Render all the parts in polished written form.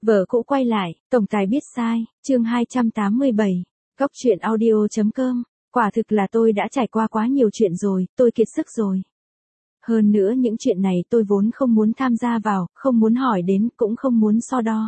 Vợ cũ quay lại, tổng tài biết sai, chương 287, Góc truyện audio.com, quả thực là tôi đã trải qua quá nhiều chuyện rồi, tôi kiệt sức rồi. Hơn nữa những chuyện này tôi vốn không muốn tham gia vào, không muốn hỏi đến, cũng không muốn so đo.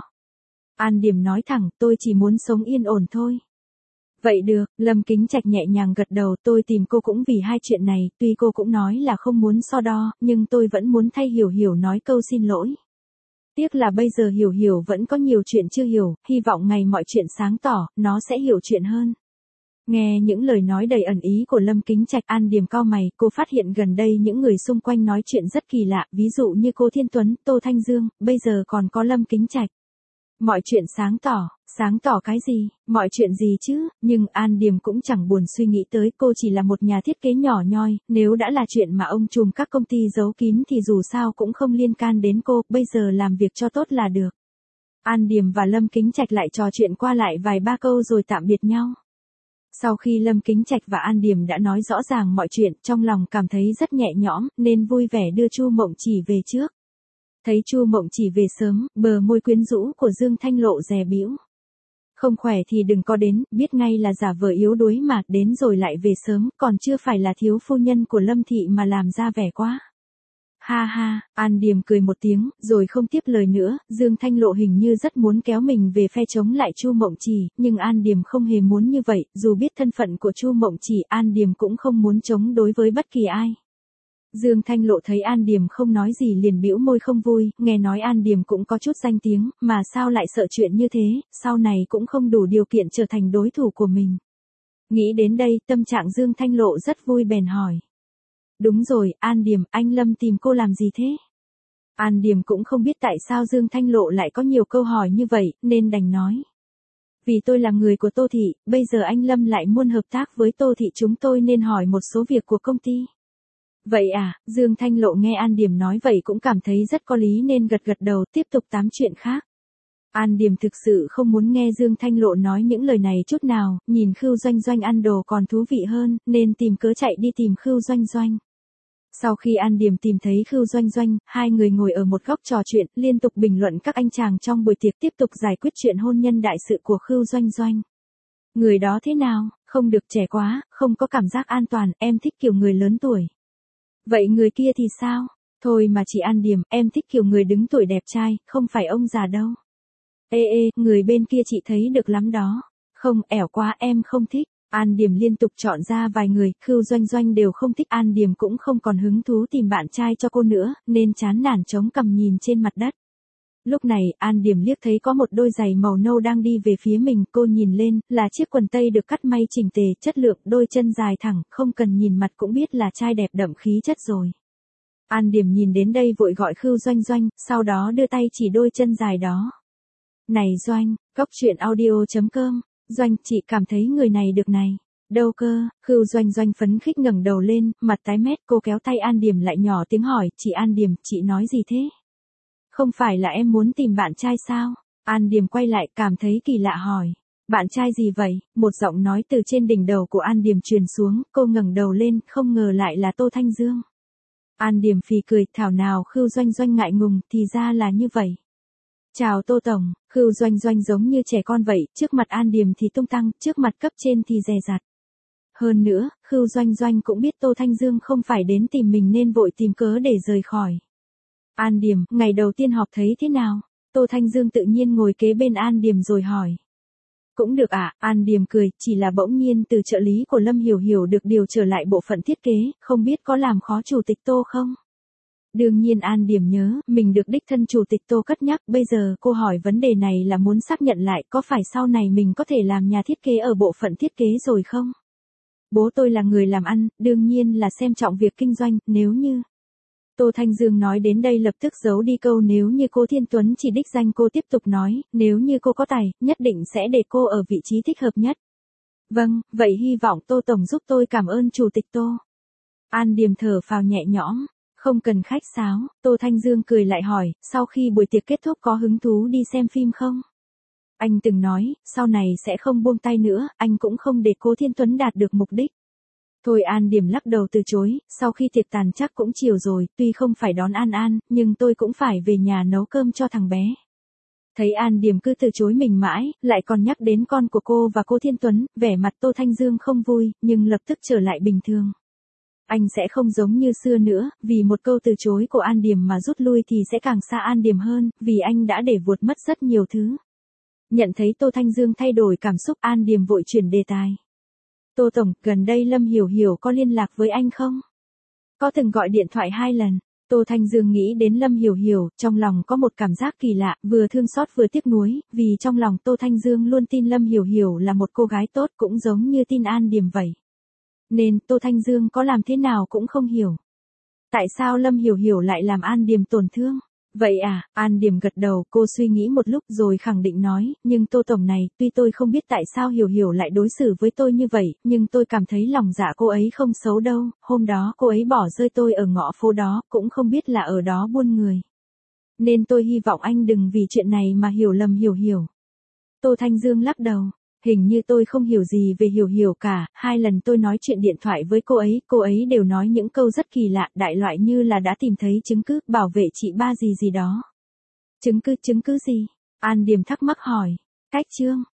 An Điểm nói thẳng, tôi chỉ muốn sống yên ổn thôi. Vậy được, Lâm Kính Trạch nhẹ nhàng gật đầu, tôi tìm cô cũng vì hai chuyện này, tuy cô cũng nói là không muốn so đo, nhưng tôi vẫn muốn thay Hiểu Hiểu nói câu xin lỗi. Tiếc là bây giờ Hiểu Hiểu vẫn có nhiều chuyện chưa hiểu, hy vọng ngày mọi chuyện sáng tỏ, nó sẽ hiểu chuyện hơn. Nghe những lời nói đầy ẩn ý của Lâm Kính Trạch, An Điểm cau mày, cô phát hiện gần đây những người xung quanh nói chuyện rất kỳ lạ, ví dụ như cô Thiên Tuấn, Tô Thanh Dương, bây giờ còn có Lâm Kính Trạch. Mọi chuyện sáng tỏ cái gì, mọi chuyện gì chứ, nhưng An Điểm cũng chẳng buồn suy nghĩ tới, cô chỉ là một nhà thiết kế nhỏ nhoi, nếu đã là chuyện mà ông trùm các công ty giấu kín thì dù sao cũng không liên can đến cô, bây giờ làm việc cho tốt là được. An Điểm và Lâm Kính Trạch lại trò chuyện qua lại vài ba câu rồi tạm biệt nhau. Sau khi Lâm Kính Trạch và An Điểm đã nói rõ ràng mọi chuyện, trong lòng cảm thấy rất nhẹ nhõm, nên vui vẻ đưa Chu Mộng Chỉ về trước. Thấy Chu Mộng Chỉ về sớm, bờ môi quyến rũ của Dương Thanh Lộ dè bĩu. Không khỏe thì đừng có đến, biết ngay là giả vờ yếu đuối mà, đến rồi lại về sớm, còn chưa phải là thiếu phu nhân của Lâm Thị mà làm ra vẻ quá. Ha ha, An Điểm cười một tiếng, rồi không tiếp lời nữa, Dương Thanh Lộ hình như rất muốn kéo mình về phe chống lại Chu Mộng Chỉ, nhưng An Điểm không hề muốn như vậy, dù biết thân phận của Chu Mộng Chỉ, An Điểm cũng không muốn chống đối với bất kỳ ai. Dương Thanh Lộ thấy An Điểm không nói gì liền bĩu môi không vui, nghe nói An Điểm cũng có chút danh tiếng, mà sao lại sợ chuyện như thế, sau này cũng không đủ điều kiện trở thành đối thủ của mình. Nghĩ đến đây, tâm trạng Dương Thanh Lộ rất vui bèn hỏi. Đúng rồi, An Điểm, anh Lâm tìm cô làm gì thế? An Điểm cũng không biết tại sao Dương Thanh Lộ lại có nhiều câu hỏi như vậy, nên đành nói. Vì tôi là người của Tô Thị, bây giờ anh Lâm lại muốn hợp tác với Tô Thị, chúng tôi nên hỏi một số việc của công ty. Vậy à, Dương Thanh Lộ nghe An Điểm nói vậy cũng cảm thấy rất có lý nên gật gật đầu, tiếp tục tám chuyện khác. An Điểm thực sự không muốn nghe Dương Thanh Lộ nói những lời này chút nào, nhìn Khưu Doanh Doanh ăn đồ còn thú vị hơn, nên tìm cớ chạy đi tìm Khưu Doanh Doanh. Sau khi An Điểm tìm thấy Khưu Doanh Doanh, hai người ngồi ở một góc trò chuyện, liên tục bình luận các anh chàng trong buổi tiệc, tiếp tục giải quyết chuyện hôn nhân đại sự của Khưu Doanh Doanh. Người đó thế nào, không được trẻ quá, không có cảm giác an toàn, em thích kiểu người lớn tuổi. Vậy người kia thì sao? Thôi mà chị An Điểm, em thích kiểu người đứng tuổi đẹp trai, không phải ông già đâu. Ê, người bên kia chị thấy được lắm đó. Không, ẻo quá, em không thích. An Điểm liên tục chọn ra vài người, Khưu Doanh Doanh đều không thích. An Điểm cũng không còn hứng thú tìm bạn trai cho cô nữa, nên chán nản chống cằm nhìn trên mặt đất. Lúc này, An Điểm liếc thấy có một đôi giày màu nâu đang đi về phía mình, cô nhìn lên, là chiếc quần tây được cắt may chỉnh tề, chất lượng, đôi chân dài thẳng, không cần nhìn mặt cũng biết là trai đẹp đậm khí chất rồi. An Điểm nhìn đến đây vội gọi Khưu Doanh Doanh, sau đó đưa tay chỉ đôi chân dài đó. Này Doanh, Góc truyện audio.com, Doanh, chị cảm thấy người này được này. Đâu cơ, Khưu Doanh Doanh phấn khích ngẩng đầu lên, mặt tái mét, cô kéo tay An Điểm lại nhỏ tiếng hỏi, chị An Điểm, chị nói gì thế? Không phải là em muốn tìm bạn trai sao? An Điểm quay lại cảm thấy kỳ lạ hỏi. Bạn trai gì vậy? Một giọng nói từ trên đỉnh đầu của An Điểm truyền xuống, cô ngẩng đầu lên, không ngờ lại là Tô Thanh Dương. An Điểm phì cười, thảo nào Khưu Doanh Doanh ngại ngùng, thì ra là như vậy. Chào Tô Tổng, Khưu Doanh Doanh giống như trẻ con vậy, trước mặt An Điểm thì tung tăng, trước mặt cấp trên thì dè dặt. Hơn nữa, Khưu Doanh Doanh cũng biết Tô Thanh Dương không phải đến tìm mình nên vội tìm cớ để rời khỏi. An Điểm, ngày đầu tiên họp thấy thế nào? Tô Thanh Dương tự nhiên ngồi kế bên An Điểm rồi hỏi. Cũng được ạ, An Điểm cười, chỉ là bỗng nhiên từ trợ lý của Lâm Hiểu Hiểu được điều trở lại bộ phận thiết kế, không biết có làm khó chủ tịch Tô không? Đương nhiên An Điểm nhớ, mình được đích thân chủ tịch Tô cất nhắc, bây giờ cô hỏi vấn đề này là muốn xác nhận lại có phải sau này mình có thể làm nhà thiết kế ở bộ phận thiết kế rồi không? Bố tôi là người làm ăn, đương nhiên là xem trọng việc kinh doanh, nếu như... Tô Thanh Dương nói đến đây lập tức giấu đi câu nếu như cô Thiên Tuấn chỉ đích danh cô, tiếp tục nói, nếu như cô có tài, nhất định sẽ để cô ở vị trí thích hợp nhất. Vâng, vậy hy vọng Tô Tổng giúp tôi cảm ơn Chủ tịch Tô. An Điểm thở phào nhẹ nhõm, không cần khách sáo, Tô Thanh Dương cười lại hỏi, sau khi buổi tiệc kết thúc có hứng thú đi xem phim không? Anh từng nói, sau này sẽ không buông tay nữa, anh cũng không để cô Thiên Tuấn đạt được mục đích. Thôi An Điểm lắc đầu từ chối, sau khi tiệc tàn chắc cũng chiều rồi, tuy không phải đón An An, nhưng tôi cũng phải về nhà nấu cơm cho thằng bé. Thấy An Điềm cứ từ chối mình mãi, lại còn nhắc đến con của cô và cô Thiên Tuấn, vẻ mặt Tô Thanh Dương không vui, nhưng lập tức trở lại bình thường. Anh sẽ không giống như xưa nữa, vì một câu từ chối của An Điềm mà rút lui thì sẽ càng xa An Điềm hơn, vì anh đã để vụt mất rất nhiều thứ. Nhận thấy Tô Thanh Dương thay đổi cảm xúc, An Điềm vội chuyển đề tài. Tô Tổng, gần đây Lâm Hiểu Hiểu có liên lạc với anh không? Có từng gọi điện thoại 2 lần. Tô Thanh Dương nghĩ đến Lâm Hiểu Hiểu, trong lòng có một cảm giác kỳ lạ, vừa thương xót vừa tiếc nuối, vì trong lòng Tô Thanh Dương luôn tin Lâm Hiểu Hiểu là một cô gái tốt, cũng giống như tin An Điềm vậy. Nên Tô Thanh Dương có làm thế nào cũng không hiểu. Tại sao Lâm Hiểu Hiểu lại làm An Điềm tổn thương? Vậy à, An Điềm gật đầu, cô suy nghĩ một lúc rồi khẳng định nói, nhưng Tô Tổng này, tuy tôi không biết tại sao Hiểu Hiểu lại đối xử với tôi như vậy, nhưng tôi cảm thấy lòng dạ cô ấy không xấu đâu, hôm đó cô ấy bỏ rơi tôi ở ngõ phố đó, cũng không biết là ở đó buôn người. Nên tôi hy vọng anh đừng vì chuyện này mà hiểu lầm Hiểu Hiểu. Tô Thanh Dương lắc đầu. Hình như tôi không hiểu gì về Hiểu Hiểu cả, 2 lần tôi nói chuyện điện thoại với cô ấy đều nói những câu rất kỳ lạ, đại loại như là đã tìm thấy chứng cứ, bảo vệ chị ba gì gì đó. Chứng cứ gì? An Điềm thắc mắc hỏi. Cách chương.